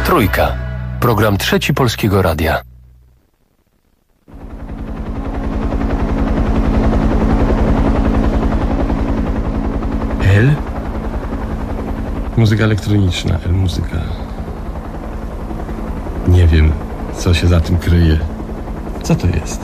Trójka. Program Trzeci Polskiego Radia. L? Muzyka elektroniczna, L-muzyka. Nie wiem, co się za tym kryje. Co to jest?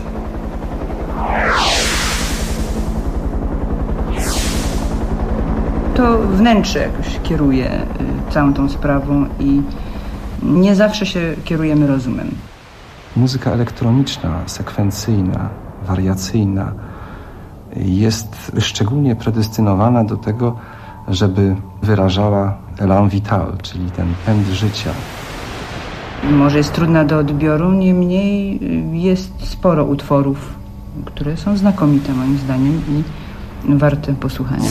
To wnętrze jakoś kieruje całą tą sprawą i nie zawsze się kierujemy rozumem. Muzyka elektroniczna, sekwencyjna, wariacyjna jest szczególnie predestynowana do tego, żeby wyrażała élan vital, czyli ten pęd życia. Może jest trudna do odbioru, niemniej jest sporo utworów, które są znakomite moim zdaniem i warte posłuchania.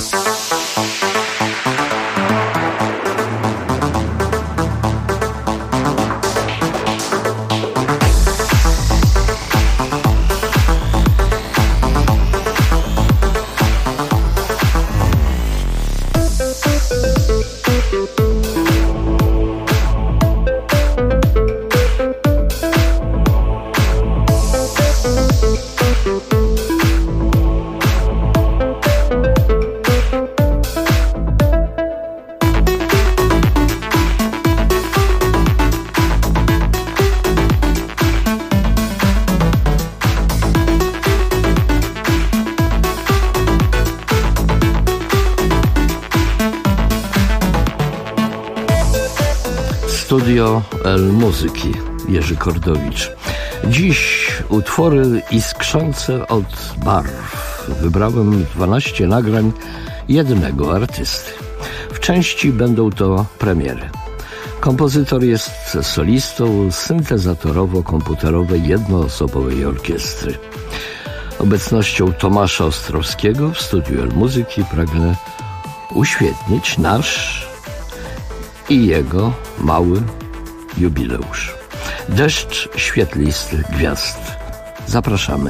Studio L-muzyki, Jerzy Kordowicz. Dziś utwory iskrzące od barw. Wybrałem 12 nagrań jednego artysty. W części będą to premiery. Kompozytor jest solistą syntezatorowo-komputerowej jednoosobowej orkiestry. Obecnością Tomasza Ostrowskiego w studiu L-muzyki pragnę uświetnić nasz i jego mały jubileusz. Deszcz świetlistych gwiazd. Zapraszamy.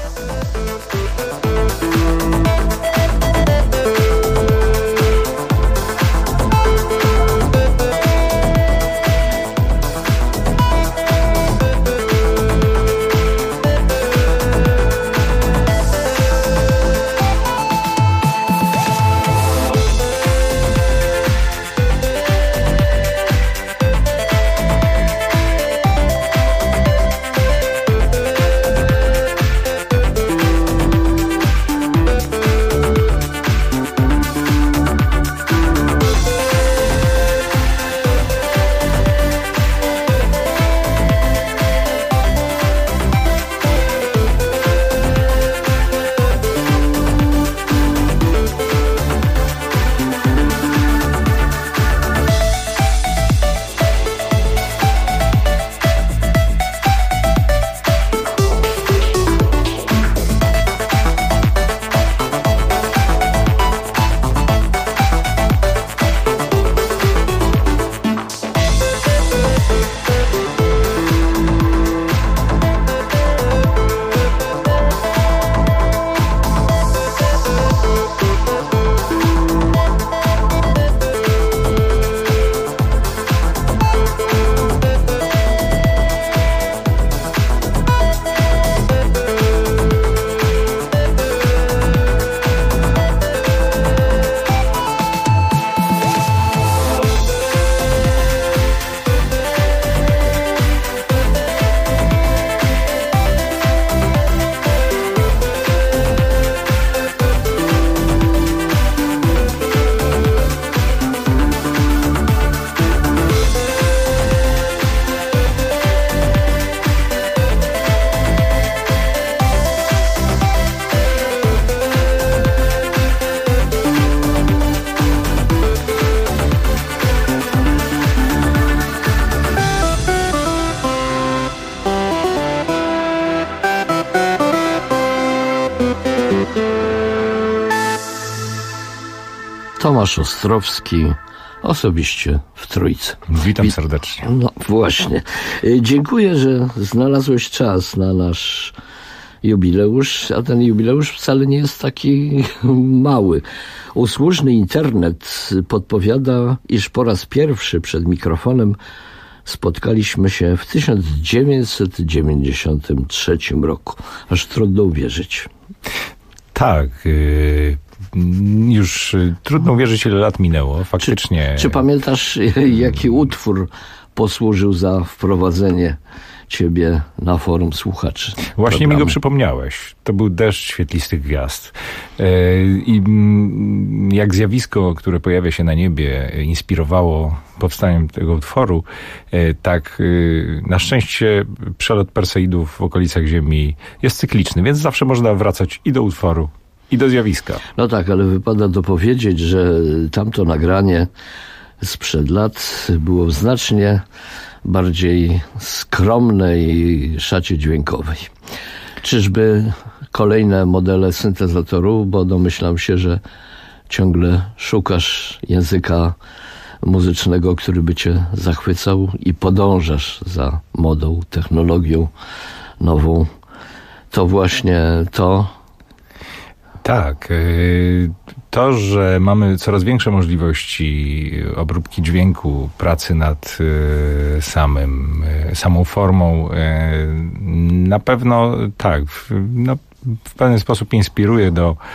Tomasz Ostrowski, osobiście w Trójce. Witam serdecznie. No właśnie. Dziękuję, że znalazłeś czas na nasz jubileusz, a ten jubileusz wcale nie jest taki mały. Usłużny internet podpowiada, iż po raz pierwszy przed mikrofonem spotkaliśmy się w 1993 roku. Aż trudno uwierzyć. Tak, już trudno uwierzyć, ile lat minęło, faktycznie. Czy pamiętasz, jaki utwór posłużył za wprowadzenie ciebie na forum słuchaczy? Właśnie mi go przypomniałeś. To był Deszcz świetlistych gwiazd. I jak zjawisko, które pojawia się na niebie, inspirowało powstaniem tego utworu, tak na szczęście przelot Perseidów w okolicach Ziemi jest cykliczny, więc zawsze można wracać i do utworu, i do zjawiska. No tak, ale wypada dopowiedzieć, że tamto nagranie sprzed lat było w znacznie bardziej skromnej szacie dźwiękowej. Czyżby kolejne modele syntezatorów, bo domyślam się, że ciągle szukasz języka muzycznego, który by cię zachwycał i podążasz za modą, technologią nową. To właśnie to. Tak, to, że mamy coraz większe możliwości obróbki dźwięku, pracy nad samą formą, na pewno tak, w pewien sposób inspiruje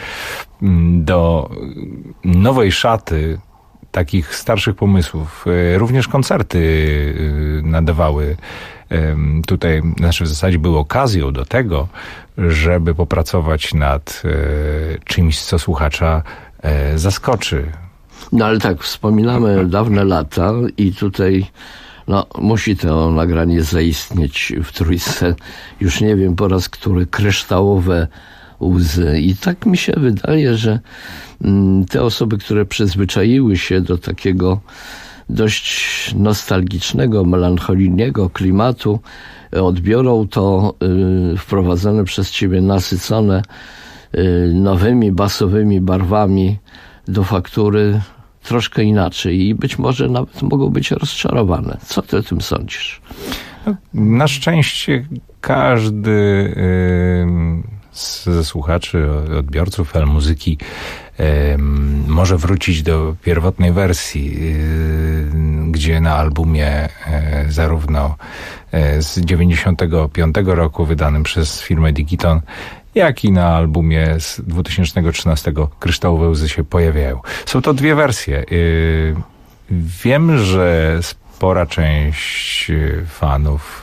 do nowej szaty takich starszych pomysłów. Również koncerty nadawały tutaj, znaczy w zasadzie były okazją do tego, żeby popracować nad czymś, co słuchacza zaskoczy. No ale tak, wspominamy dawne lata i tutaj musi to nagranie zaistnieć w Trójce. Już nie wiem po raz który, kryształowe łzy. I tak mi się wydaje, że te osoby, które przyzwyczaiły się do takiego dość nostalgicznego, melancholijnego klimatu, odbiorą to wprowadzone przez ciebie, nasycone nowymi basowymi barwami do faktury troszkę inaczej i być może nawet mogą być rozczarowane. Co ty o tym sądzisz? Na szczęście każdy ze słuchaczy, odbiorców muzyki może wrócić do pierwotnej wersji, gdzie na albumie zarówno z 95 roku wydanym przez firmę Digiton, jak i na albumie z 2013 Kryształowe łzy się pojawiają. Są to dwie wersje. Wiem, że spora część fanów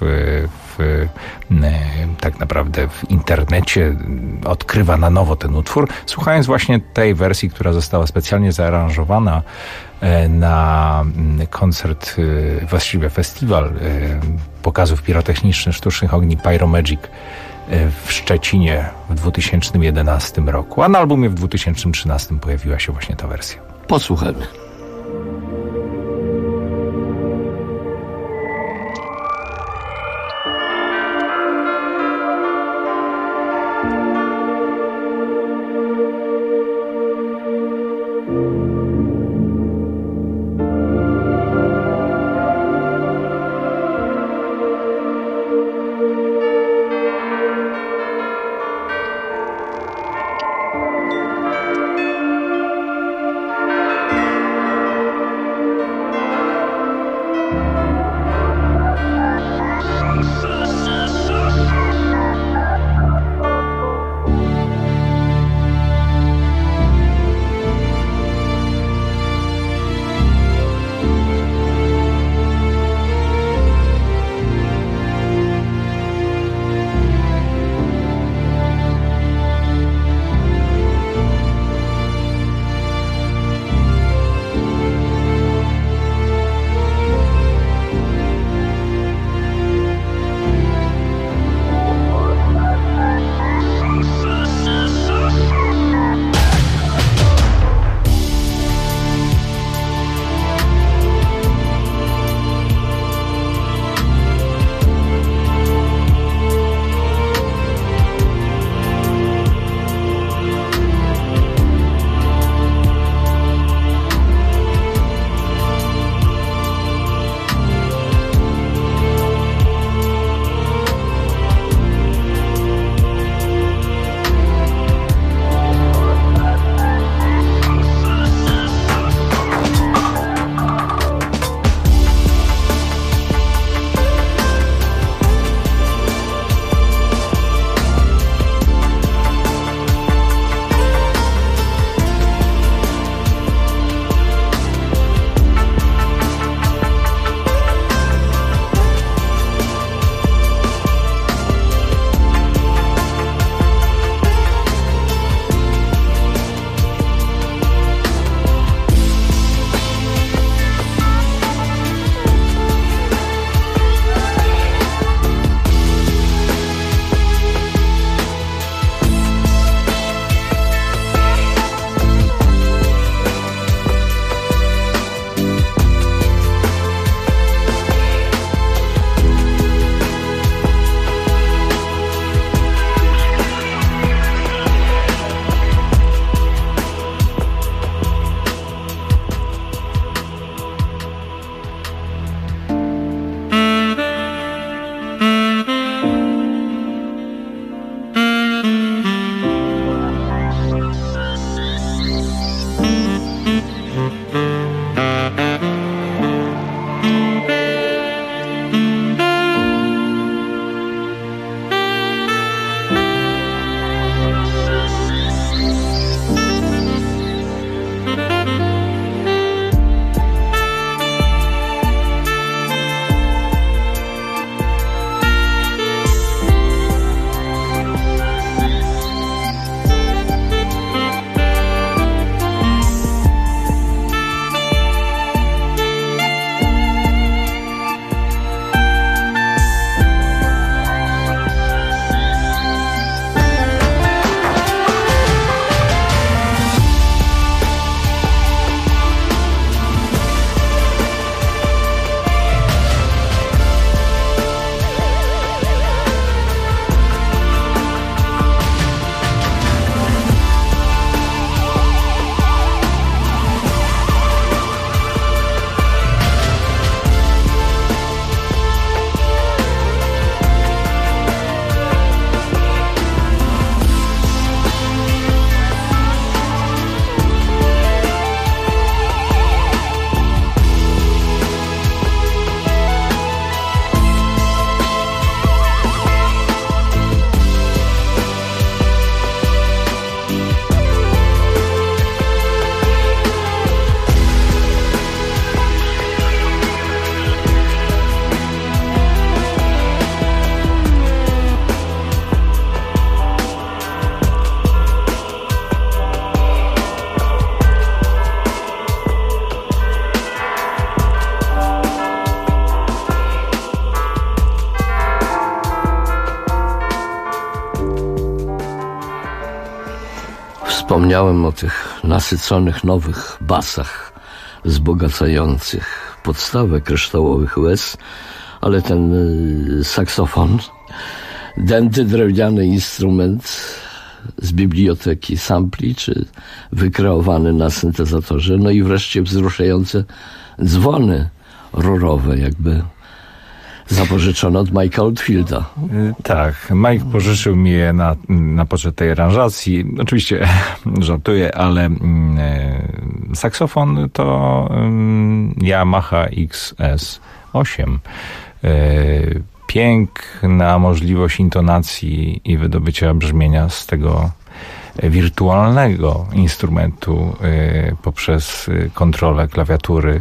tak naprawdę w internecie odkrywa na nowo ten utwór, słuchając właśnie tej wersji, która została specjalnie zaaranżowana na koncert, właściwie festiwal pokazów pirotechnicznych sztucznych ogni Pyromagic w Szczecinie w 2011 roku, a na albumie w 2013 pojawiła się właśnie ta wersja. Posłuchajmy. Wspomniałem o tych nasyconych nowych basach wzbogacających podstawę kryształowych łez, ale ten saksofon, dęty drewniany instrument z biblioteki sampli, czy wykreowany na syntezatorze, no i wreszcie wzruszające dzwony rurowe, jakby zapożyczone od Mike'a Oldfielda. Tak, Mike pożyczył mi je na poczet tej aranżacji. Oczywiście żartuję, ale saksofon to Yamaha XS8. Piękna możliwość intonacji i wydobycia brzmienia z tego wirtualnego instrumentu poprzez kontrolę klawiatury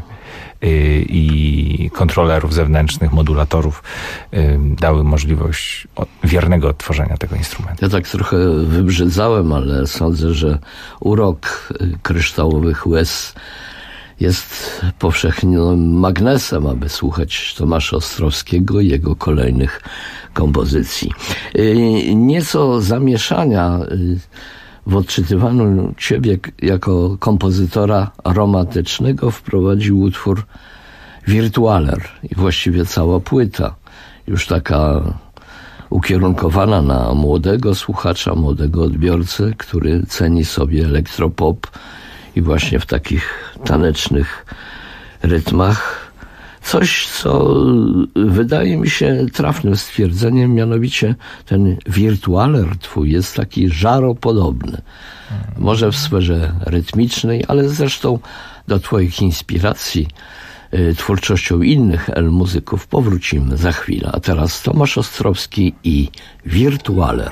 i kontrolerów zewnętrznych, modulatorów dały możliwość wiernego odtworzenia tego instrumentu. Ja tak trochę wybrzydzałem, ale sądzę, że urok kryształowych łez jest powszechnym magnesem, aby słuchać Tomasza Ostrowskiego i jego kolejnych kompozycji. Nieco zamieszania w odczytywaniu ciebie jako kompozytora romantycznego wprowadził utwór Virtualer i właściwie cała płyta, już taka ukierunkowana na młodego słuchacza, młodego odbiorcę, który ceni sobie elektropop i właśnie w takich tanecznych rytmach coś, co wydaje mi się trafnym stwierdzeniem, mianowicie ten wirtualer twój jest taki żaropodobny. Może w sferze rytmicznej, ale zresztą do twoich inspiracji twórczością innych muzyków powrócimy za chwilę. A teraz Tomasz Ostrowski i Wirtualer.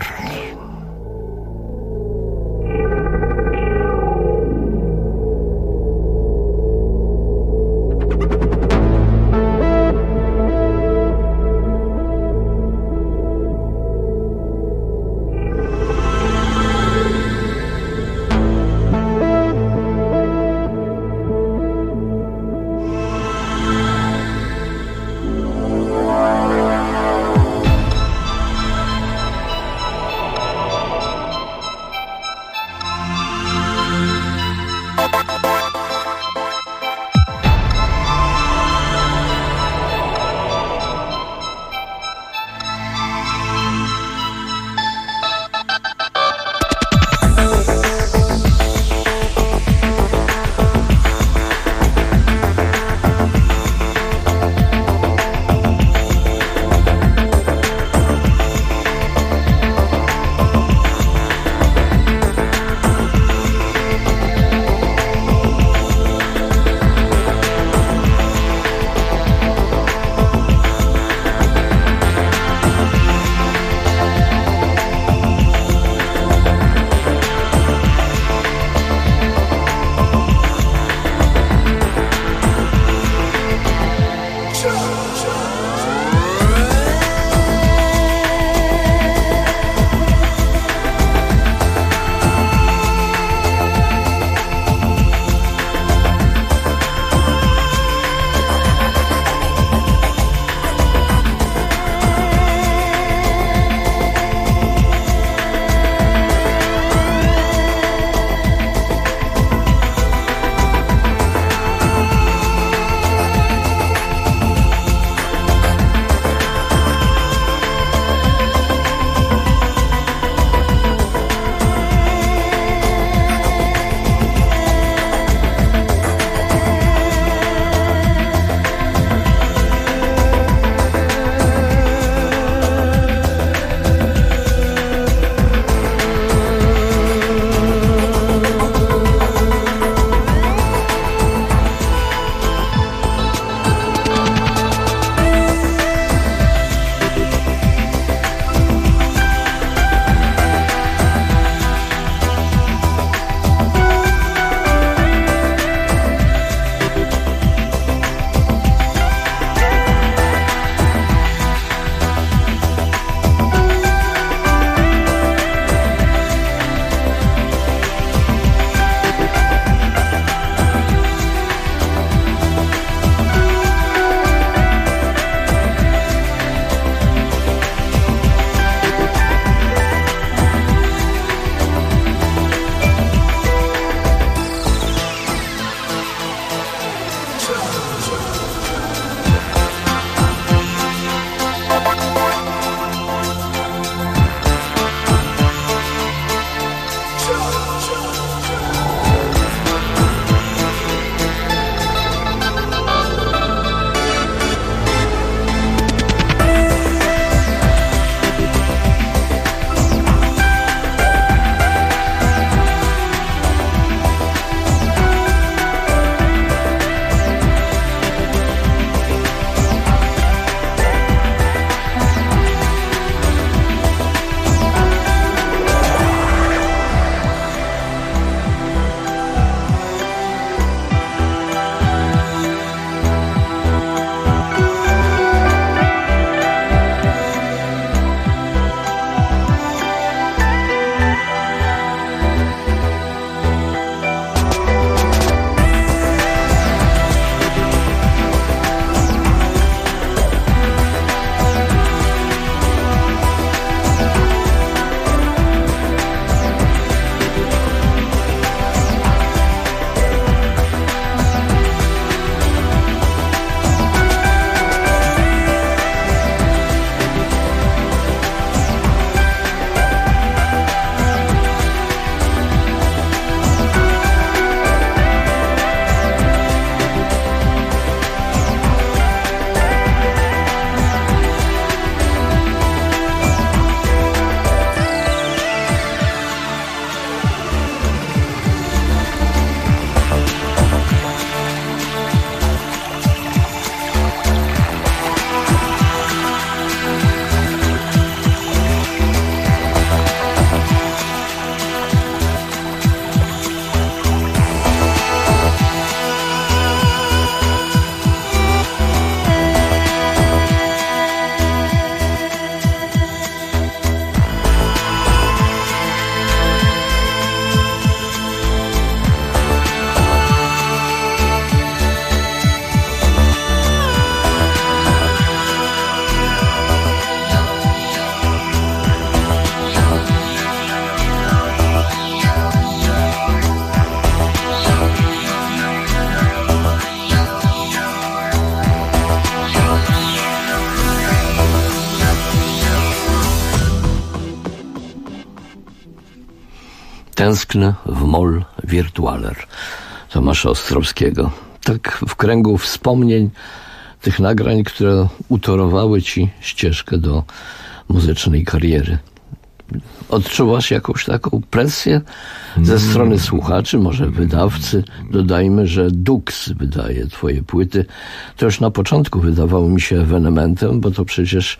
Tęsknę w Moll Wirtualer Tomasza Ostrowskiego. Tak w kręgu wspomnień tych nagrań, które utorowały ci ścieżkę do muzycznej kariery. Odczuwasz jakąś taką presję ze strony słuchaczy, może wydawcy? Dodajmy, że Dux wydaje twoje płyty. To już na początku wydawało mi się ewenementem, bo to przecież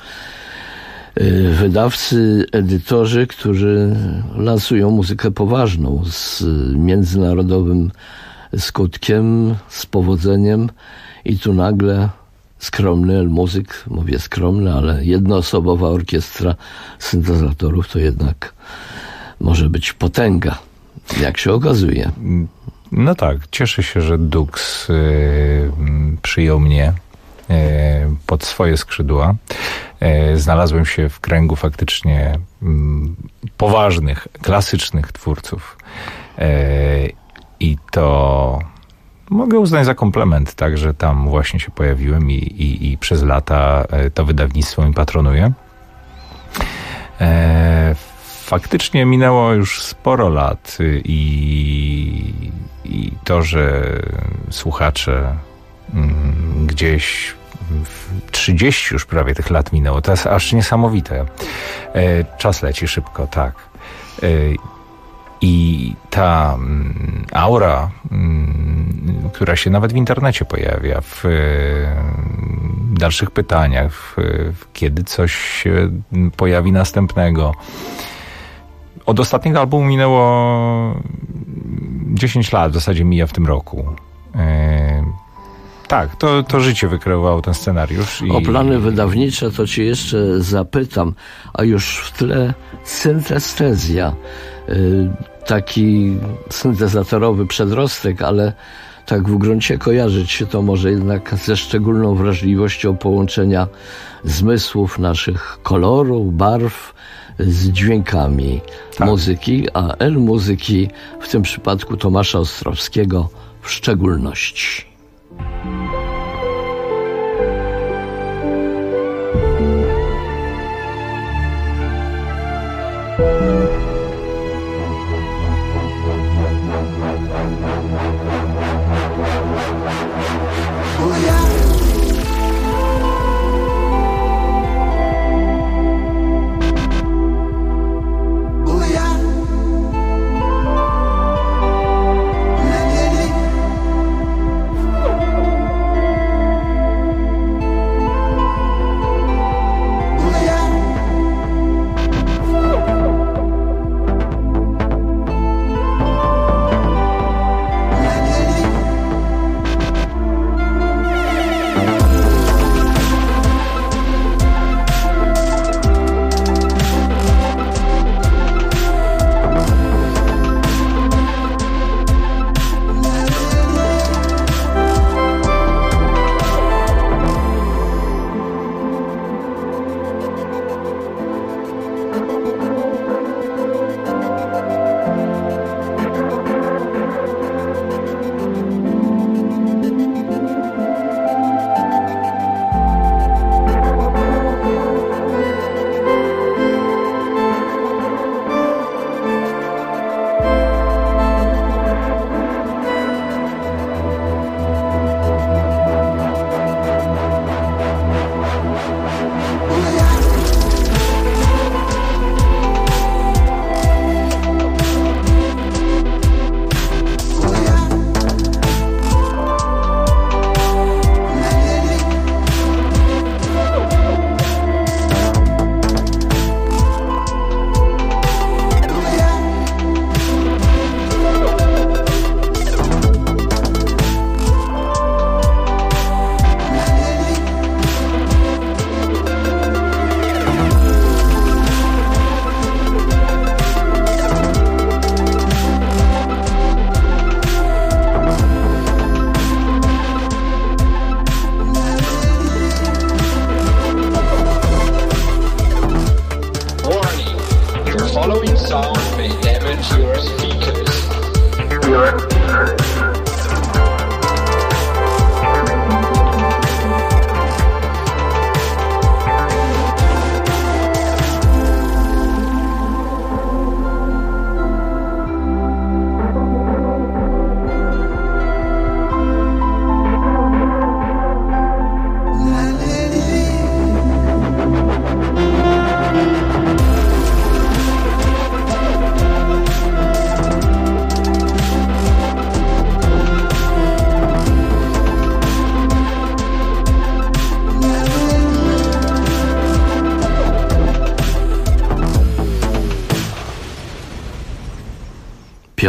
wydawcy, edytorzy, którzy lansują muzykę poważną, z międzynarodowym skutkiem, z powodzeniem i tu nagle skromny El-Muzyk, mówię skromny, ale jednoosobowa orkiestra syntezatorów to jednak może być potęga, jak się okazuje. No tak, cieszę się, że Dux przyjął mnie pod swoje skrzydła. Znalazłem się w kręgu faktycznie poważnych, klasycznych twórców. I to mogę uznać za komplement, tak, że tam właśnie się pojawiłem i przez lata to wydawnictwo mi patronuje. Faktycznie minęło już sporo lat i to, że słuchacze gdzieś 30 już prawie tych lat minęło, to jest aż niesamowite. Czas leci szybko, tak. I ta aura, która się nawet w internecie pojawia, w dalszych pytaniach, kiedy coś się pojawi następnego. Od ostatniego albumu minęło 10 lat, w zasadzie mija w tym roku. Tak, to życie wykreowało ten scenariusz. O plany wydawnicze to cię jeszcze zapytam, a już w tle syntestezja, taki syntezatorowy przedrostek, ale tak w gruncie kojarzyć się to może jednak ze szczególną wrażliwością połączenia zmysłów naszych kolorów, barw z dźwiękami muzyki, a El-Muzyki, w tym przypadku Tomasza Ostrowskiego w szczególności.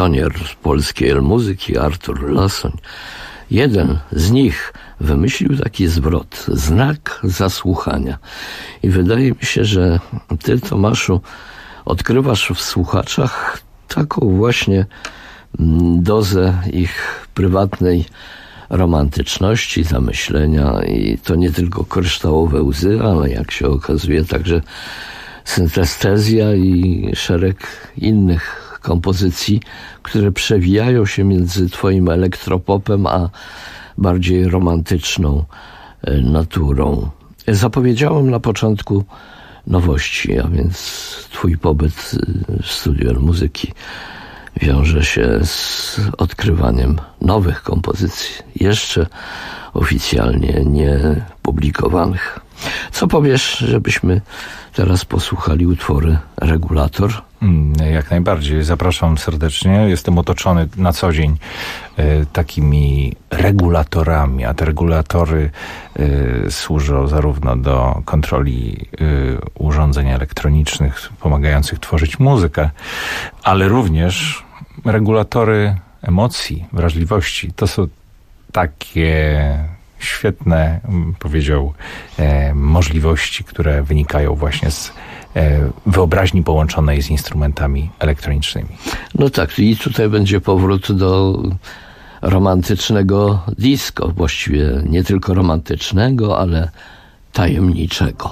pionier polskiej muzyki Artur Lasoń, jeden z nich wymyślił taki zwrot, znak zasłuchania. I wydaje mi się, że ty, Tomaszu, odkrywasz w słuchaczach taką właśnie dozę ich prywatnej romantyczności, zamyślenia i to nie tylko kryształowe łzy, ale jak się okazuje także syntestezja i szereg innych kompozycji, które przewijają się między twoim elektropopem a bardziej romantyczną naturą. Zapowiedziałem na początku nowości, a więc twój pobyt w studiu muzyki wiąże się z odkrywaniem nowych kompozycji, jeszcze oficjalnie nie publikowanych. Co powiesz, żebyśmy teraz posłuchali utwory Regulator? Jak najbardziej. Zapraszam serdecznie. Jestem otoczony na co dzień takimi regulatorami, a te regulatory służą zarówno do kontroli urządzeń elektronicznych pomagających tworzyć muzykę, ale również regulatory emocji, wrażliwości. To są takie świetne, powiedział, możliwości, które wynikają właśnie z wyobraźni połączonej z instrumentami elektronicznymi. No tak, i tutaj będzie powrót do romantycznego disco, właściwie nie tylko romantycznego, ale tajemniczego.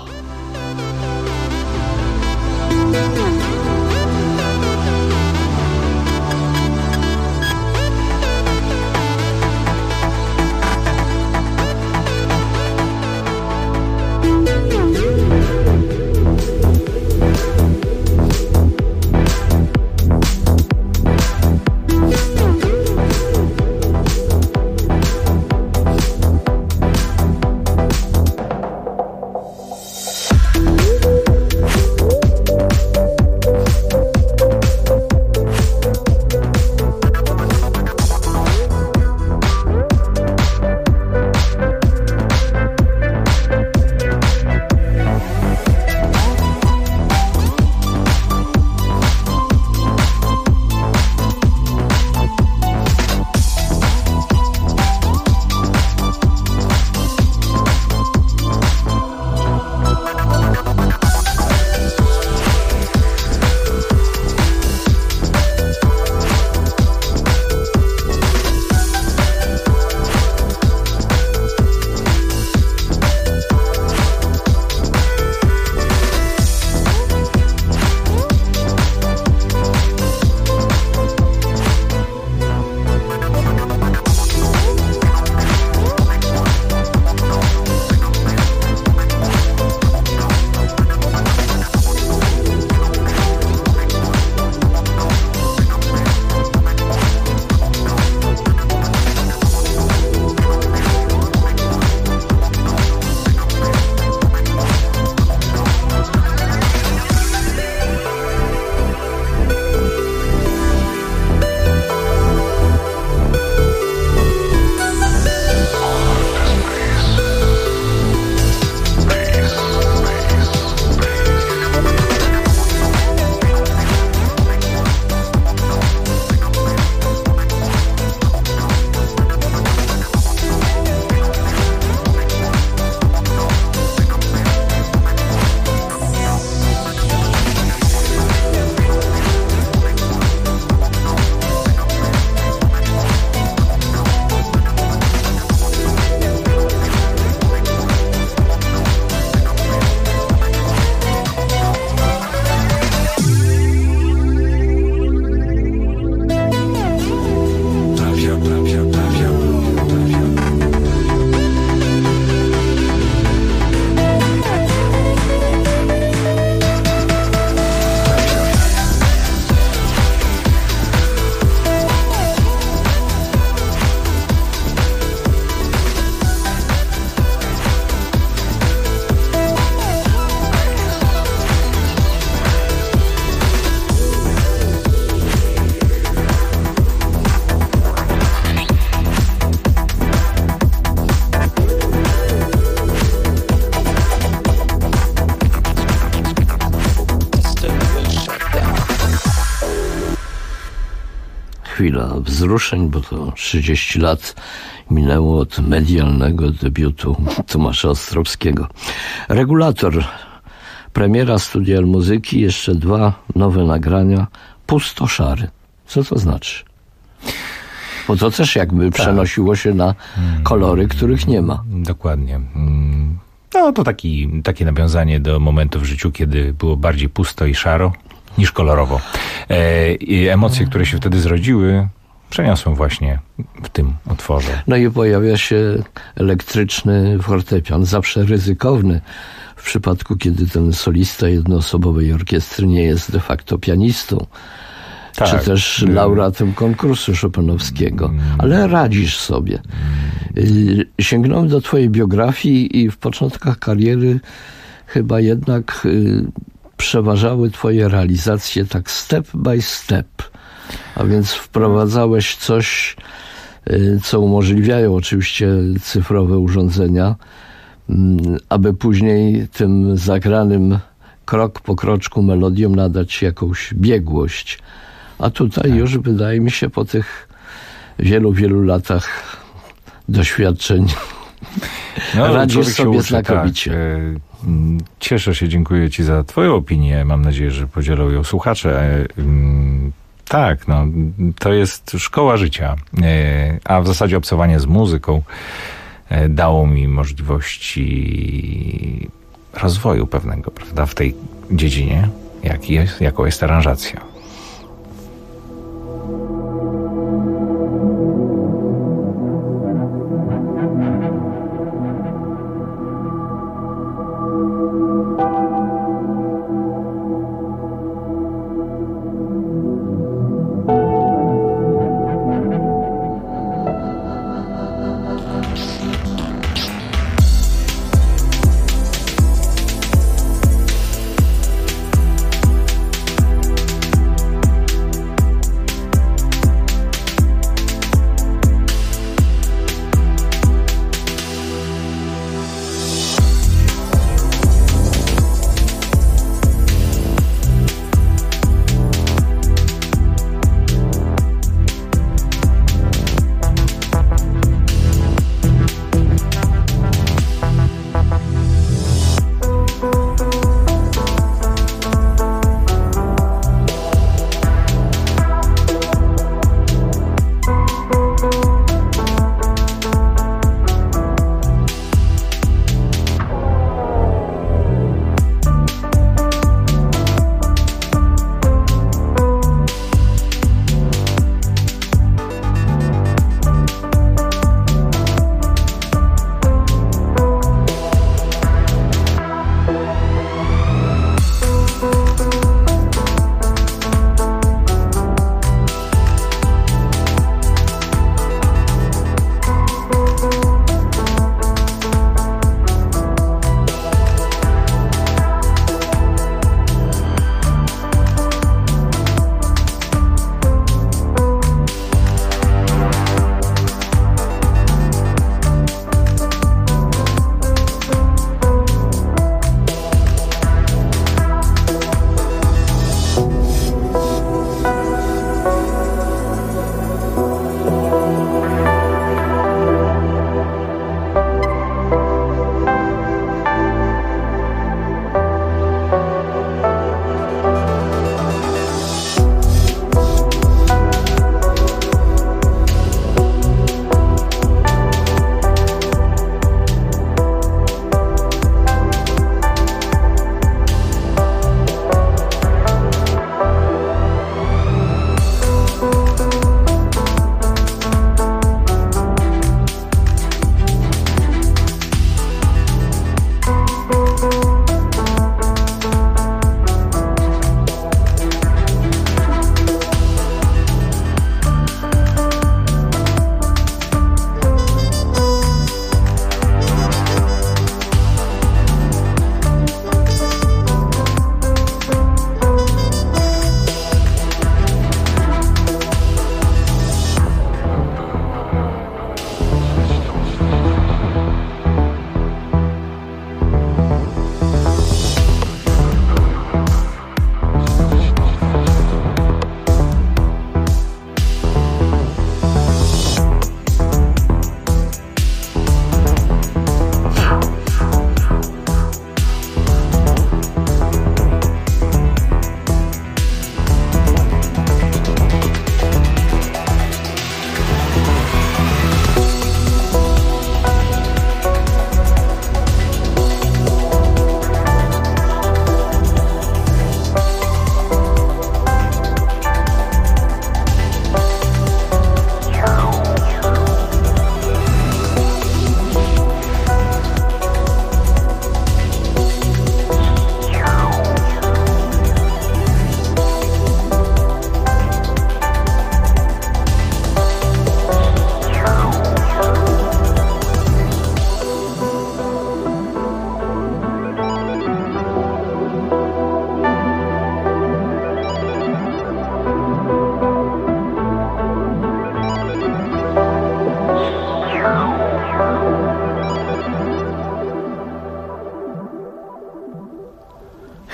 chwila wzruszeń, bo to 30 lat minęło od medialnego debiutu Tomasza Ostrowskiego. Regulator, premiera Studia Muzyki, jeszcze 2 nowe nagrania, Pustoszary. Co to znaczy? Bo to też jakby przenosiło się na kolory, których nie ma. Dokładnie. No to takie nawiązanie do momentu w życiu, kiedy było bardziej pusto i szaro niż kolorowo. I emocje, które się wtedy zrodziły, przeniosłem właśnie w tym utworze. No i pojawia się elektryczny fortepian, zawsze ryzykowny w przypadku, kiedy ten solista jednoosobowej orkiestry nie jest de facto pianistą. Tak, czy też laureatem konkursu chopinowskiego. Ale radzisz sobie. Sięgnąłem do twojej biografii i w początkach kariery chyba jednak przeważały twoje realizacje tak step by step. A więc wprowadzałeś coś, co umożliwiają oczywiście cyfrowe urządzenia, aby później tym zagranym krok po kroczku melodiom nadać jakąś biegłość. A tutaj już wydaje mi się po tych wielu, wielu latach doświadczeń radzisz sobie znakomicie. Tak. Cieszę się, dziękuję ci za twoją opinię. Mam nadzieję, że podzielą ją słuchacze. Tak, no, to jest szkoła życia. A w zasadzie obcowanie z muzyką dało mi możliwości rozwoju pewnego, prawda, w tej dziedzinie, jaką jest aranżacja.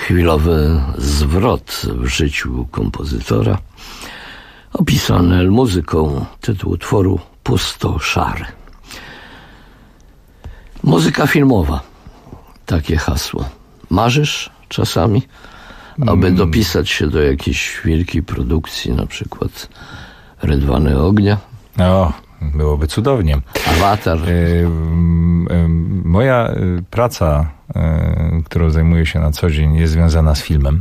chwilowy zwrot w życiu kompozytora, opisany muzyką. Tytuł utworu Pustoszary. Muzyka filmowa. Takie hasło. Marzysz czasami, aby dopisać się do jakiejś wielkiej produkcji, na przykład Rydwany Ognia? O, byłoby cudownie. Awatar. Moja praca, którą zajmuję się na co dzień, jest związana z filmem.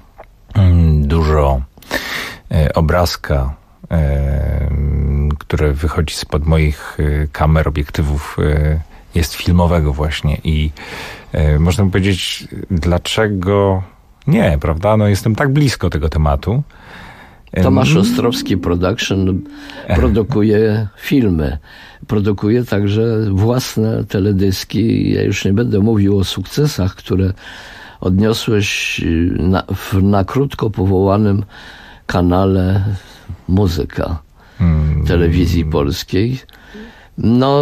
Dużo obrazka, które wychodzi spod moich kamer, obiektywów, jest filmowego właśnie. I można by powiedzieć, dlaczego nie, prawda? No, jestem tak blisko tego tematu. Tomasz Ostrowski Production produkuje filmy. Produkuje także własne teledyski. Ja już nie będę mówił o sukcesach, które odniosłeś na krótko powołanym kanale Muzyka Telewizji Polskiej. No,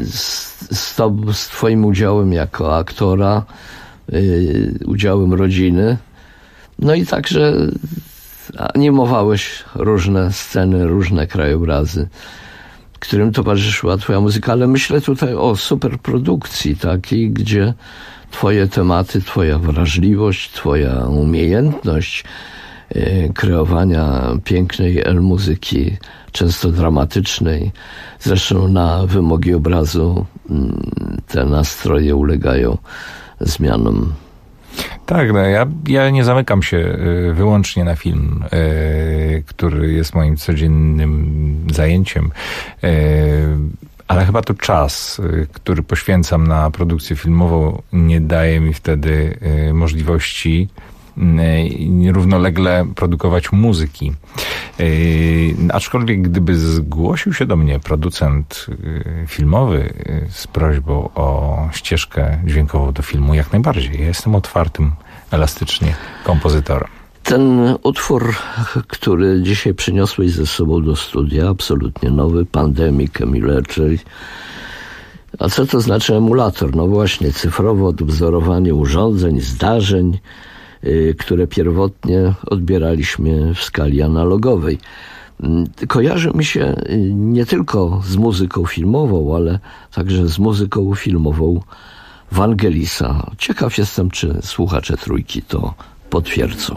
z twoim udziałem jako aktora, udziałem rodziny. No i także animowałeś różne sceny, różne krajobrazy, którym towarzyszyła twoja muzyka, ale myślę tutaj o superprodukcji takiej, gdzie twoje tematy, twoja wrażliwość, twoja umiejętność kreowania pięknej muzyki, często dramatycznej. Zresztą na wymogi obrazu te nastroje ulegają zmianom. Tak, no ja nie zamykam się wyłącznie na film, który jest moim codziennym zajęciem, ale chyba to czas, który poświęcam na produkcję filmową, nie daje mi wtedy możliwości równolegle produkować muzyki. Aczkolwiek gdyby zgłosił się do mnie producent filmowy z prośbą o ścieżkę dźwiękową do filmu, jak najbardziej. Ja jestem otwartym elastycznie kompozytorem. Ten utwór, który dzisiaj przyniosłeś ze sobą do studia, absolutnie nowy, Pandemic Emulator. A co to znaczy emulator? No właśnie, cyfrowe odwzorowanie urządzeń, zdarzeń, które pierwotnie odbieraliśmy w skali analogowej. Kojarzy mi się nie tylko z muzyką filmową, ale także z muzyką filmową Vangelisa. Ciekaw jestem, czy słuchacze Trójki to potwierdzą.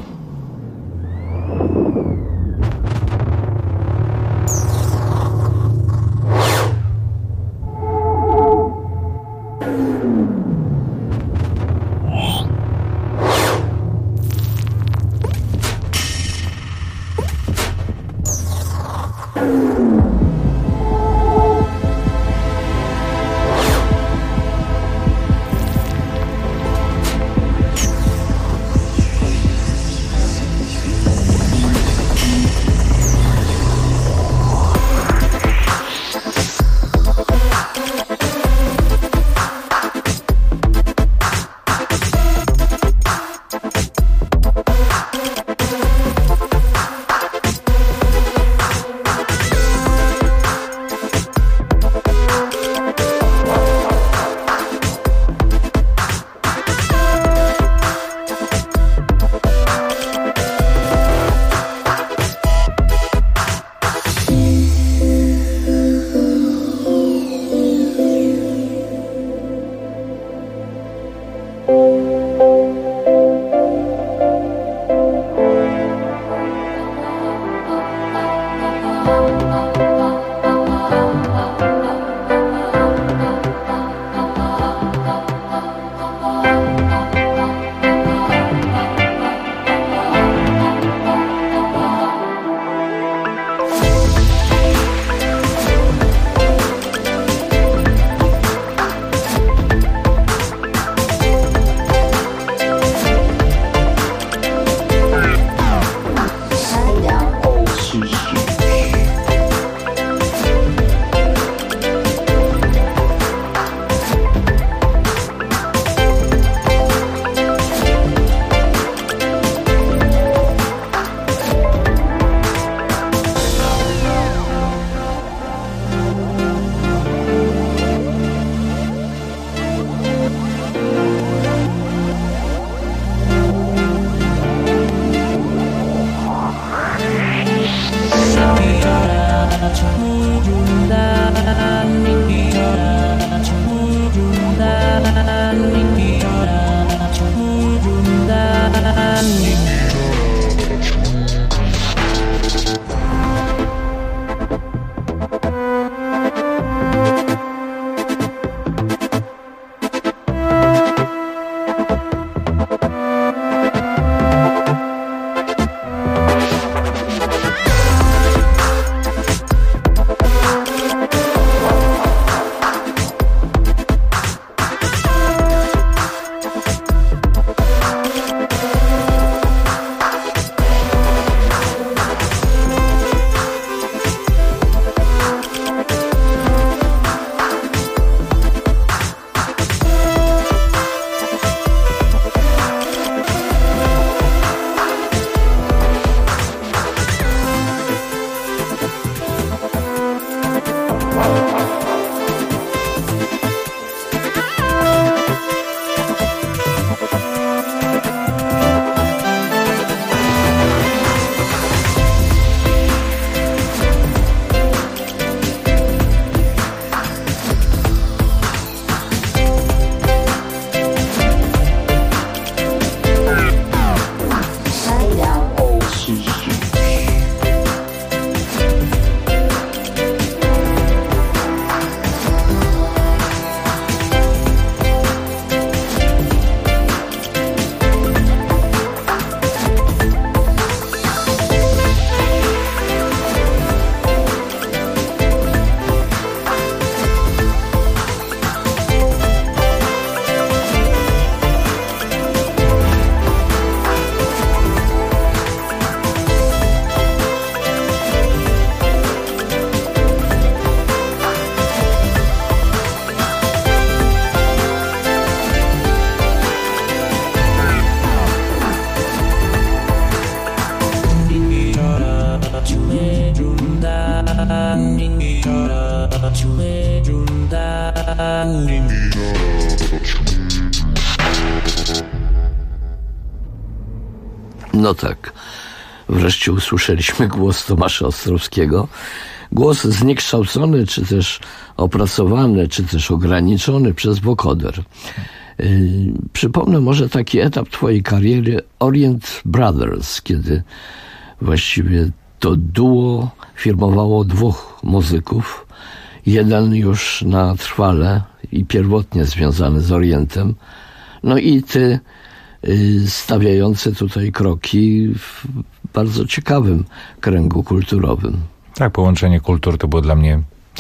No tak, wreszcie usłyszeliśmy głos Tomasza Ostrowskiego. Głos zniekształcony, czy też opracowany, czy też ograniczony przez wokoder. Przypomnę może taki etap twojej kariery Orient Brothers, kiedy właściwie to duo firmowało dwóch muzyków. Jeden już na trwale i pierwotnie związany z Orientem. No i ty stawiający tutaj kroki w bardzo ciekawym kręgu kulturowym. Tak, połączenie kultur to było dla mnie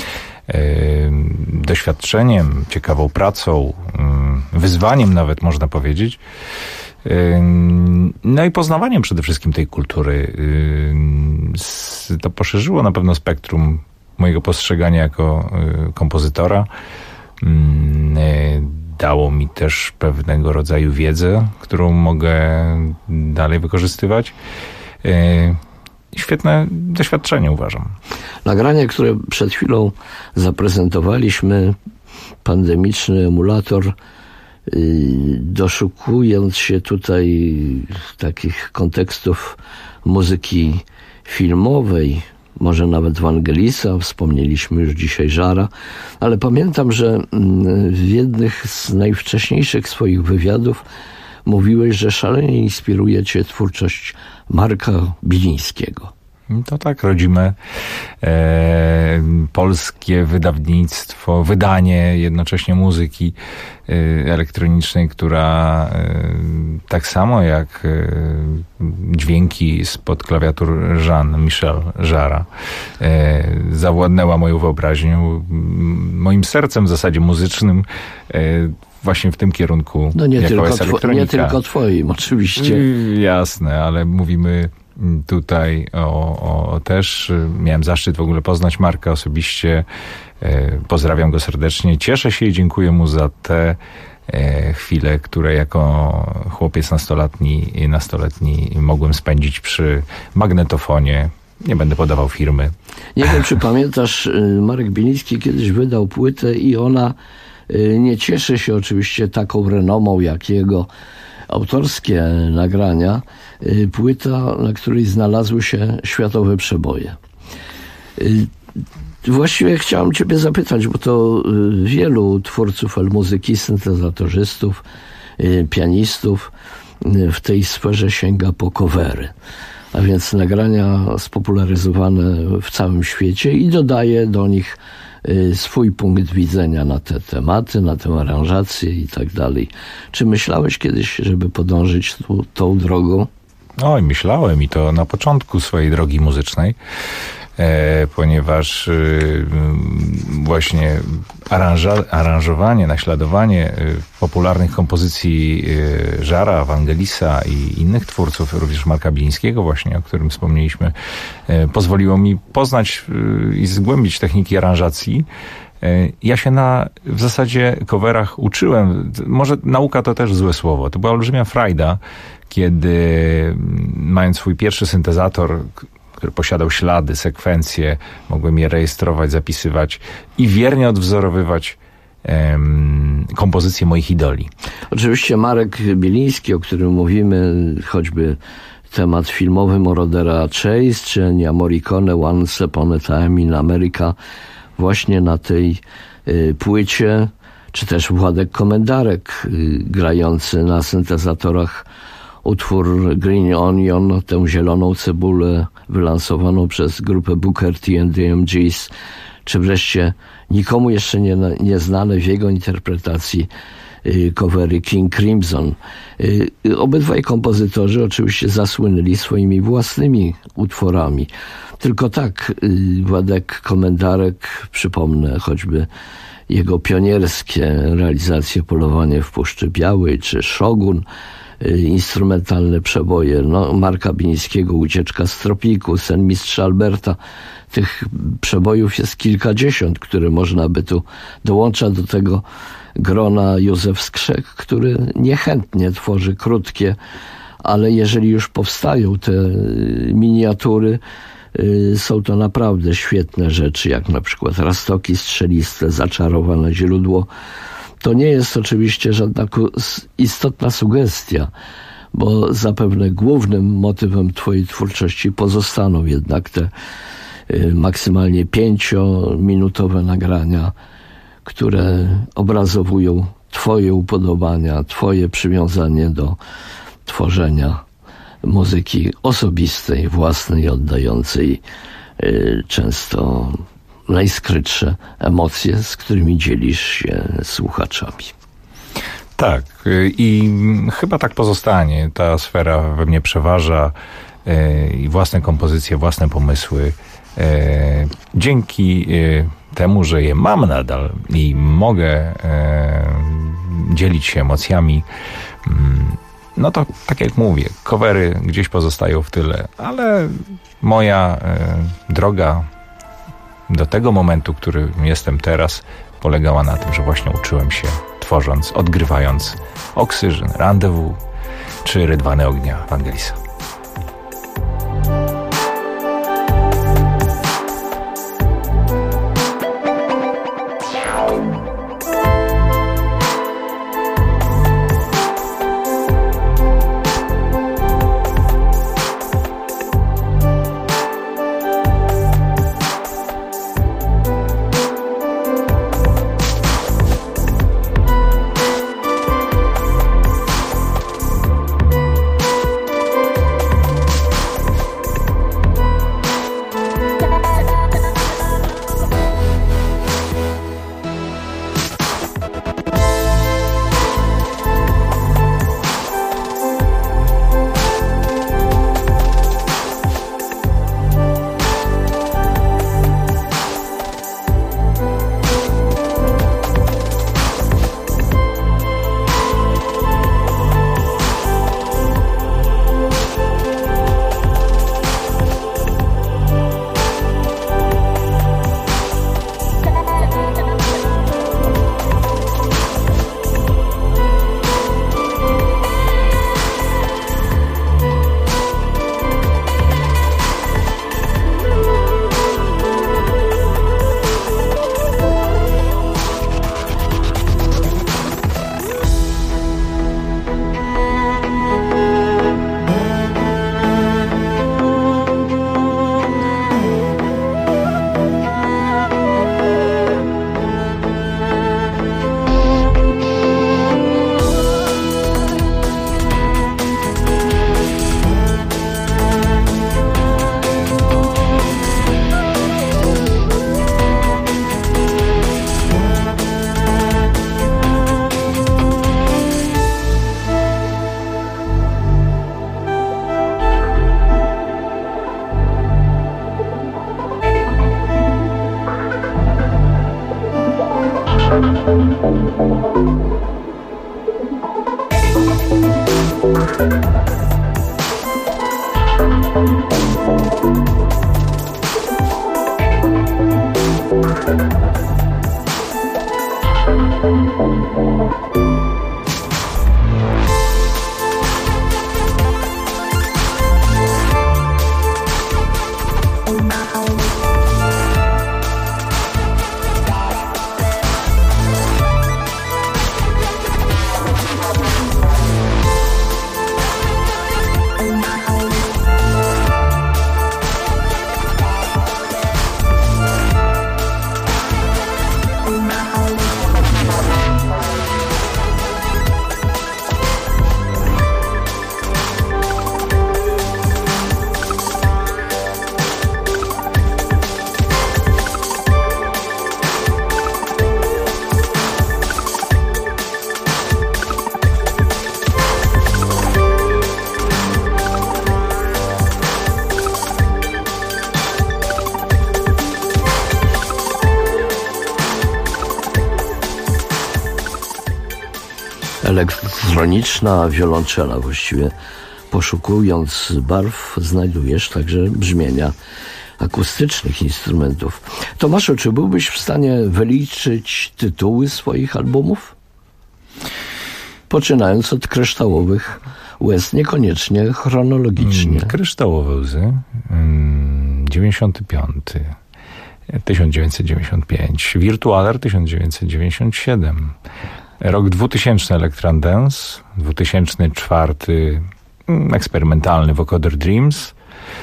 doświadczeniem, ciekawą pracą, wyzwaniem nawet można powiedzieć. No i poznawaniem przede wszystkim tej kultury. To poszerzyło na pewno spektrum mojego postrzegania jako kompozytora. Dało mi też pewnego rodzaju wiedzę, którą mogę dalej wykorzystywać. Świetne doświadczenie, uważam. Nagranie, które przed chwilą zaprezentowaliśmy, pandemiczny emulator, doszukując się tutaj takich kontekstów muzyki filmowej, może nawet Vangelisa, wspomnieliśmy już dzisiaj Żara, ale pamiętam, że w jednych z najwcześniejszych swoich wywiadów mówiłeś, że szalenie inspiruje cię twórczość Marka Bilińskiego. To tak, rodzime polskie wydawnictwo, wydanie jednocześnie muzyki elektronicznej, która tak samo jak dźwięki spod klawiatur Jean-Michel Jarre zawładnęła moją wyobraźnią, moim sercem w zasadzie muzycznym, właśnie w tym kierunku, no nie jaką jest elektronika. Nie tylko twoim, oczywiście. Jasne, ale mówimy tutaj też miałem zaszczyt w ogóle poznać Marka osobiście. Pozdrawiam go serdecznie. Cieszę się i dziękuję mu za te chwile, które jako chłopiec nastoletni mogłem spędzić przy magnetofonie. Nie będę podawał firmy. Nie wiem, czy pamiętasz, Marek Biliński kiedyś wydał płytę i ona nie cieszy się oczywiście taką renomą jak jego autorskie nagrania. Płyta, na której znalazły się światowe przeboje. Właściwie chciałem ciebie zapytać, bo to wielu twórców muzyki, syntezatorzystów, pianistów w tej sferze sięga po covery. A więc nagrania spopularyzowane w całym świecie i dodaje do nich swój punkt widzenia na te tematy, na tę aranżację i tak dalej. Czy myślałeś kiedyś, żeby podążyć tą drogą? Oj, myślałem i to na początku swojej drogi muzycznej, ponieważ właśnie aranżowanie, naśladowanie popularnych kompozycji Żara, Vangelisa i innych twórców, również Marka Bilińskiego właśnie, o którym wspomnieliśmy, pozwoliło mi poznać i zgłębić techniki aranżacji. Ja się w zasadzie coverach uczyłem. Może nauka to też złe słowo. To była olbrzymia frajda, kiedy mając swój pierwszy syntezator, który posiadał ślady, sekwencje, mogłem je rejestrować, zapisywać i wiernie odwzorowywać kompozycje moich idoli. Oczywiście Marek Biliński, o którym mówimy, choćby temat filmowy Mordera Chase, czy Ennio Morricone Once Upon a Time in America, właśnie na tej płycie, czy też Władek Komendarek grający na syntezatorach utwór Green Onion, tę zieloną cebulę wylansowaną przez grupę Booker T and the MGs, czy wreszcie nikomu jeszcze nieznane w jego interpretacji covery King Crimson. Obydwaj kompozytorzy oczywiście zasłynęli swoimi własnymi utworami. Tylko tak Władek Komendarek, przypomnę choćby jego pionierskie realizacje Polowanie w Puszczy Białej czy Szogun, instrumentalne przeboje Marka Bilińskiego, Ucieczka z tropiku, Sen mistrza Alberta. Tych przebojów jest kilkadziesiąt, które można by tu dołączać do tego grona Józef Skrzek, który niechętnie tworzy krótkie, ale jeżeli już powstają te miniatury, Są to naprawdę świetne rzeczy, jak na przykład Rastoki strzeliste, Zaczarowane źródło. To nie jest oczywiście żadna istotna sugestia, bo zapewne głównym motywem twojej twórczości pozostaną jednak te maksymalnie 5-minutowe nagrania, które obrazowują twoje upodobania, twoje przywiązanie do tworzenia muzyki osobistej, własnej, oddającej często najskrytsze emocje, z którymi dzielisz się słuchaczami. Tak, i chyba tak pozostanie. Ta sfera we mnie przeważa i własne kompozycje, własne pomysły. Dzięki temu, że je mam nadal i mogę dzielić się emocjami, no to tak jak mówię, covery gdzieś pozostają w tyle, ale moja droga do tego momentu, którym jestem teraz, polegała na tym, że właśnie uczyłem się tworząc, odgrywając Oksygen, Rendezvous czy Rydwany ognia Vangelisa. Elektroniczna wiolonczela, właściwie poszukując barw znajdujesz także brzmienia akustycznych instrumentów. Tomaszu, czy byłbyś w stanie wyliczyć tytuły swoich albumów? Poczynając od Kryształowych Łez, niekoniecznie chronologicznie. Kryształowe łzy, 95, 1995, Virtualer 1997, rok 2000 Electron Dance, 2004 eksperymentalny Vocoder Dreams,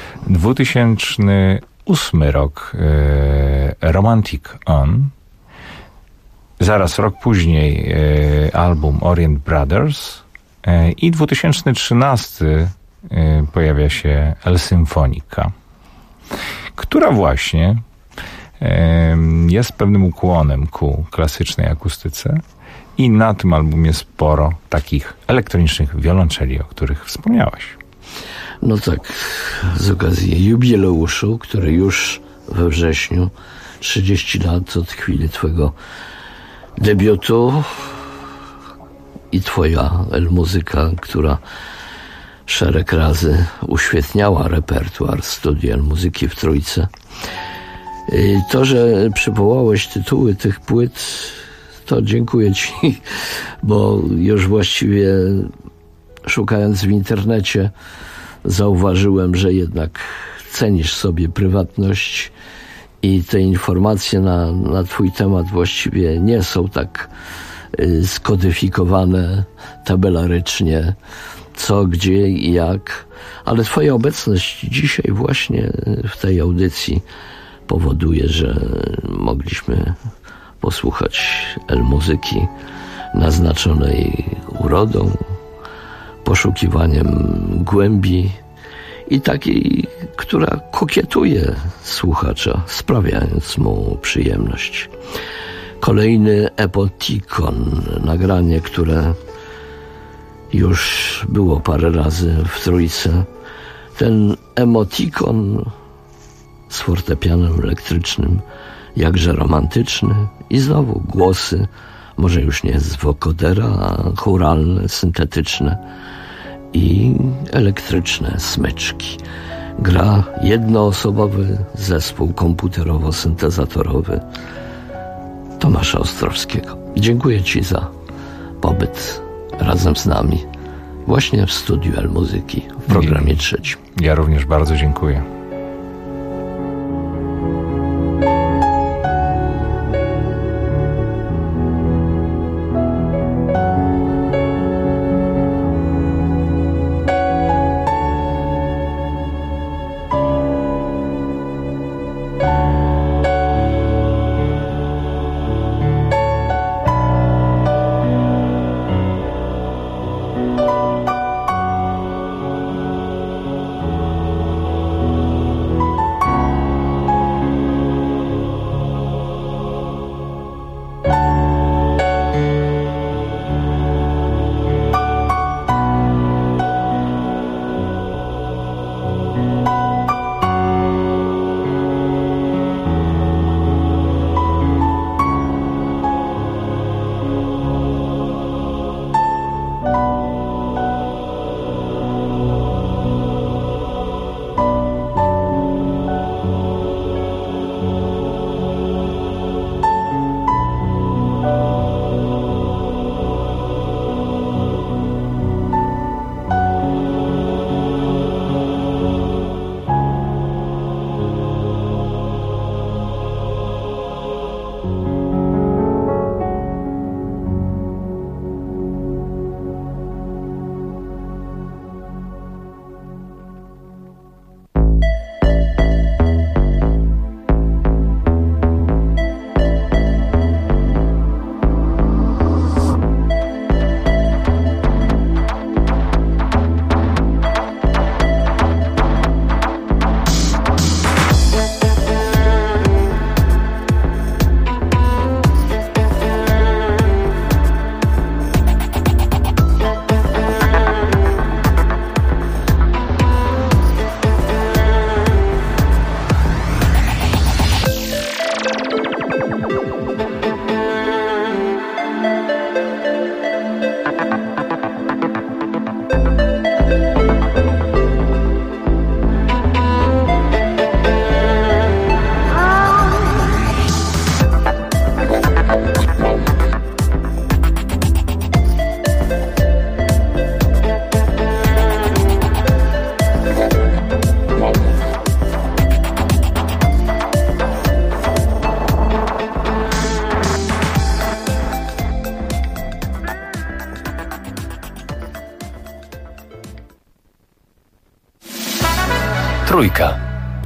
2008 rok Romantic On, zaraz rok później album Orient Brothers i 2013 pojawia się El Symfonica, która właśnie jest pewnym ukłonem ku klasycznej akustyce i na tym albumie sporo takich elektronicznych wiolonczeli, o których wspomniałaś. No tak, z okazji jubileuszu, który już we wrześniu, 30 lat od chwili twojego debiutu i twoja El-Muzyka, która szereg razy uświetniała repertuar Studia El-Muzyki w Trójce. To, że przywołałeś tytuły tych płyt, to dziękuję ci, bo już właściwie szukając w internecie zauważyłem, że jednak cenisz sobie prywatność i te informacje na twój temat właściwie nie są tak skodyfikowane tabelarycznie, co, gdzie i jak, ale twoja obecność dzisiaj właśnie w tej audycji powoduje, że mogliśmy posłuchać El-Muzyki naznaczonej urodą, poszukiwaniem głębi i takiej, która kokietuje słuchacza, sprawiając mu przyjemność. Kolejny Epotikon, nagranie, które już było parę razy w Trójce. Ten emotikon z fortepianem elektrycznym, jakże romantyczny i znowu głosy, może już nie z wokodera, a chóralne, syntetyczne i elektryczne smyczki. Gra jednoosobowy zespół komputerowo-syntezatorowy Tomasza Ostrowskiego. Dziękuję ci za pobyt razem z nami właśnie w studiu El-Muzyki w programie trzecim. Ja również bardzo dziękuję. Trójka.